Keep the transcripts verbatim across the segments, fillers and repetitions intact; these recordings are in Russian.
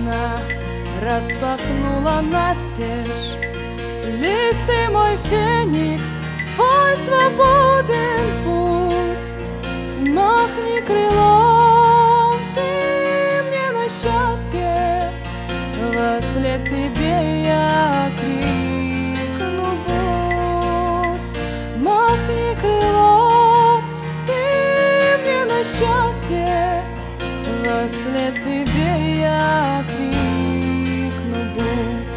окна распахнула настежь. Лети, мой феникс, твой свободен путь. Махни крылом, ты мне на счастье, вослед тебе я крикну будь. Махни крылом, ты мне на счастье, вослед тебе я крикну будь.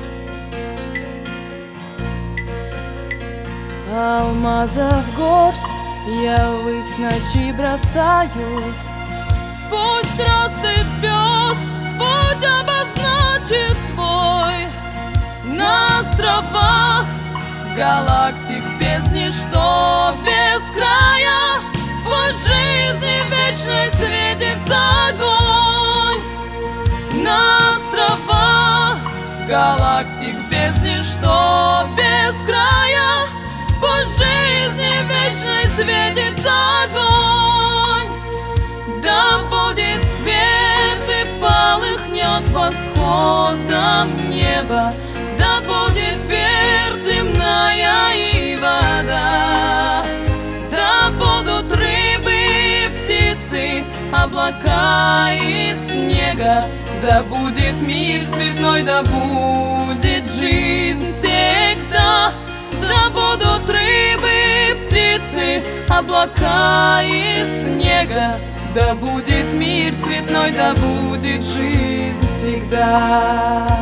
Алмазов горсть я ввысь ночи бросаю. Пусть россыпь звезд путь обозначит твой. На островах галактик без ничто, без края, в жизни вечной светится огонь. На островах галактик без ничто, без края, по жизни вечной светится огонь. Да будет свет и полыхнет восходом небо, да будет вверх земная и вода, да будут рыбы и птицы, облака и снега, да будет мир цветной, да будет жизнь всегда. Да будут рыбы и птицы, облака и снега, да будет мир цветной, да будет жизнь всегда.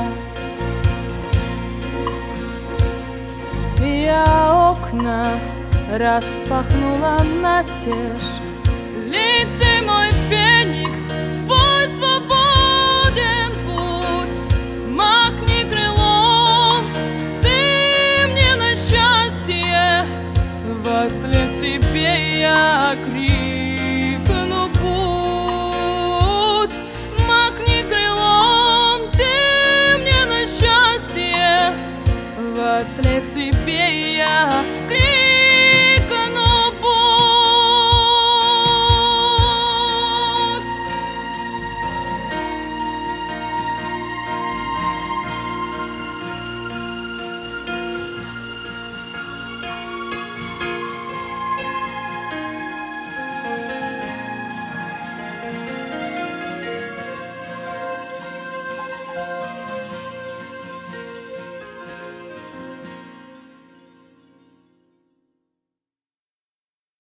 Я окна распахнула настежь. Лети, мой феникс, твой свободен путь. Махни крылом, ты мне на счастье, вослед тебе я крикну путь.